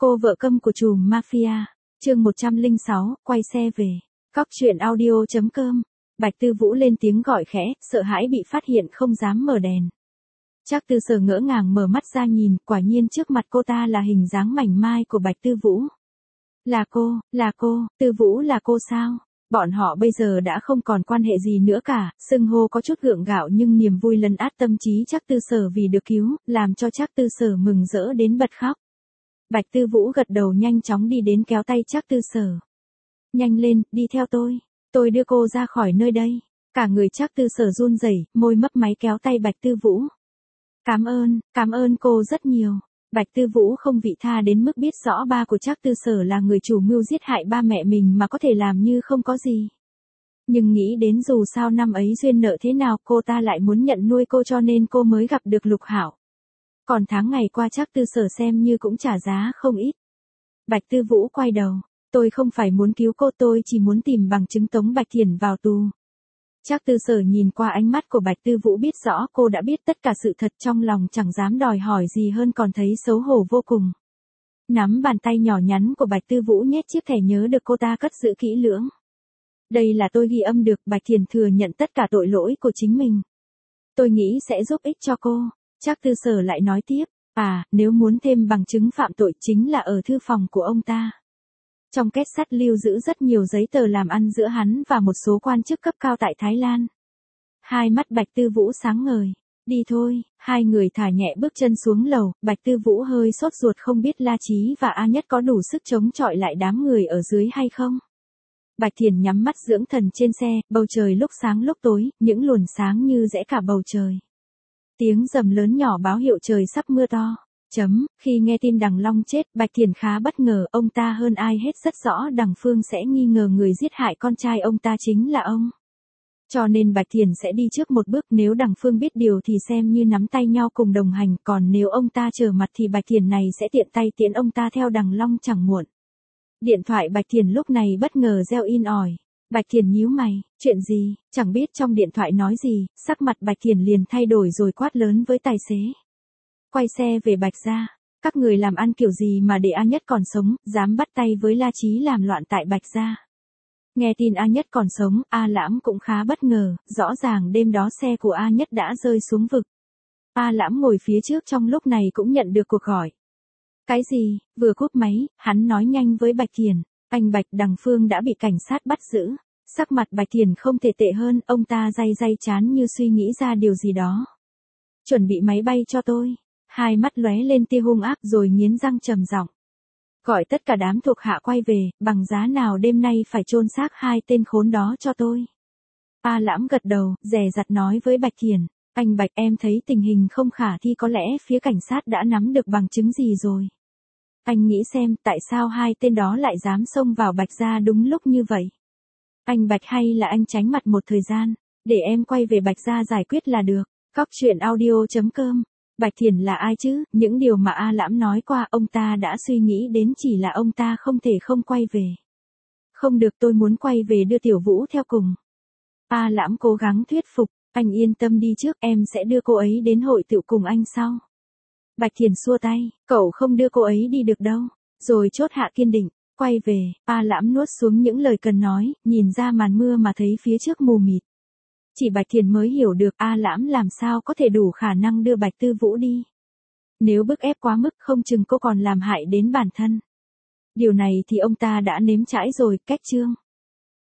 Cô vợ câm của trùm mafia. Chương 106, quay xe về. Cóc truyện audio.com. Bạch Tư Vũ lên tiếng gọi khẽ, sợ hãi bị phát hiện không dám mở đèn. Trác Tư Sở ngỡ ngàng mở mắt ra nhìn, quả nhiên trước mặt cô ta là hình dáng mảnh mai của Bạch Tư Vũ. Là cô, Tư Vũ là cô sao? Bọn họ bây giờ đã không còn quan hệ gì nữa cả, xưng hô có chút gượng gạo nhưng niềm vui lấn át tâm trí Trác Tư Sở vì được cứu, làm cho Trác Tư Sở mừng rỡ đến bật khóc. Bạch Tư Vũ gật đầu nhanh chóng đi đến kéo tay Trác Tư Sở. Nhanh lên, đi theo tôi đưa cô ra khỏi nơi đây. Cả người Trác Tư Sở run rẩy, môi mấp máy kéo tay Bạch Tư Vũ. Cảm ơn cô rất nhiều. Bạch Tư Vũ không vị tha đến mức biết rõ ba của Trác Tư Sở là người chủ mưu giết hại ba mẹ mình mà có thể làm như không có gì. Nhưng nghĩ đến dù sao năm ấy duyên nợ thế nào cô ta lại muốn nhận nuôi cô cho nên cô mới gặp được Lục Hạo. Còn tháng ngày qua Trác Tư Sở xem như cũng trả giá không ít. Bạch Tư Vũ quay đầu. Tôi không phải muốn cứu cô, tôi chỉ muốn tìm bằng chứng tống Bạch Thiển vào tù. Trác Tư Sở nhìn qua ánh mắt của Bạch Tư Vũ biết rõ cô đã biết tất cả sự thật, trong lòng chẳng dám đòi hỏi gì hơn còn thấy xấu hổ vô cùng. Nắm bàn tay nhỏ nhắn của Bạch Tư Vũ nhét chiếc thẻ nhớ được cô ta cất giữ kỹ lưỡng. Đây là tôi ghi âm được, Bạch Thiển thừa nhận tất cả tội lỗi của chính mình. Tôi nghĩ sẽ giúp ích cho cô. Trác Tư Sở lại nói tiếp, nếu muốn thêm bằng chứng phạm tội chính là ở thư phòng của ông ta. Trong két sắt lưu giữ rất nhiều giấy tờ làm ăn giữa hắn và một số quan chức cấp cao tại Thái Lan. Hai mắt Bạch Tư Vũ sáng ngời. Đi thôi, hai người thả nhẹ bước chân xuống lầu, Bạch Tư Vũ hơi sốt ruột không biết La Chí và A Nhất có đủ sức chống chọi lại đám người ở dưới hay không. Bạch Thiển nhắm mắt dưỡng thần trên xe, bầu trời lúc sáng lúc tối, những luồn sáng như rẽ cả bầu trời. Tiếng rầm lớn nhỏ báo hiệu trời sắp mưa to. Khi nghe tin Đằng Long chết, Bạch Thiển khá bất ngờ, ông ta hơn ai hết rất rõ Đằng Phương sẽ nghi ngờ người giết hại con trai ông ta chính là ông. Cho nên Bạch Thiển sẽ đi trước một bước, nếu Đằng Phương biết điều thì xem như nắm tay nhau cùng đồng hành, còn nếu ông ta trở mặt thì Bạch Thiển này sẽ tiện tay tiễn ông ta theo Đằng Long chẳng muộn. Điện thoại Bạch Thiển lúc này bất ngờ reo in ỏi. Bạch Thiển nhíu mày, chuyện gì, chẳng biết trong điện thoại nói gì, sắc mặt Bạch Thiển liền thay đổi rồi quát lớn với tài xế. Quay xe về Bạch gia. Các người làm ăn kiểu gì mà để A Nhất còn sống, dám bắt tay với La Chí làm loạn tại Bạch gia. Nghe tin A Nhất còn sống, A Lãm cũng khá bất ngờ, rõ ràng đêm đó xe của A Nhất đã rơi xuống vực. A Lãm ngồi phía trước trong lúc này cũng nhận được cuộc gọi. Cái gì? Vừa cúp máy, hắn nói nhanh với Bạch Thiển. Anh Bạch, Đằng Phương đã bị cảnh sát bắt giữ. Sắc mặt Bạch Thiển không thể tệ hơn, ông ta day chán như suy nghĩ ra điều gì đó. Chuẩn bị máy bay cho tôi. Hai mắt lóe lên tia hung ác rồi nghiến răng trầm giọng. Gọi tất cả đám thuộc hạ quay về, bằng giá nào đêm nay phải chôn xác hai tên khốn đó cho tôi. A Lãm gật đầu, dè dặt nói với Bạch Thiển. Anh Bạch, em thấy tình hình không khả thi, có lẽ phía cảnh sát đã nắm được bằng chứng gì rồi. Anh nghĩ xem, tại sao hai tên đó lại dám xông vào Bạch gia đúng lúc như vậy. Anh Bạch, hay là anh tránh mặt một thời gian, để em quay về Bạch gia giải quyết là được. Cóc truyện audio.com. Bạch Thiển là ai chứ, những điều mà A Lãm nói qua ông ta đã suy nghĩ đến, chỉ là ông ta không thể không quay về. Không được, tôi muốn quay về đưa Tiểu Vũ theo cùng. A Lãm cố gắng thuyết phục, anh yên tâm đi trước, em sẽ đưa cô ấy đến hội tựu cùng anh sau. Bạch Thiển xua tay, cậu không đưa cô ấy đi được đâu, rồi chốt hạ kiên định, quay về. A Lãm nuốt xuống những lời cần nói, nhìn ra màn mưa mà thấy phía trước mù mịt. Chỉ Bạch Thiển mới hiểu được A Lãm làm sao có thể đủ khả năng đưa Bạch Tư Vũ đi. Nếu bức ép quá mức không chừng cô còn làm hại đến bản thân. Điều này thì ông ta đã nếm trải rồi, cách chương.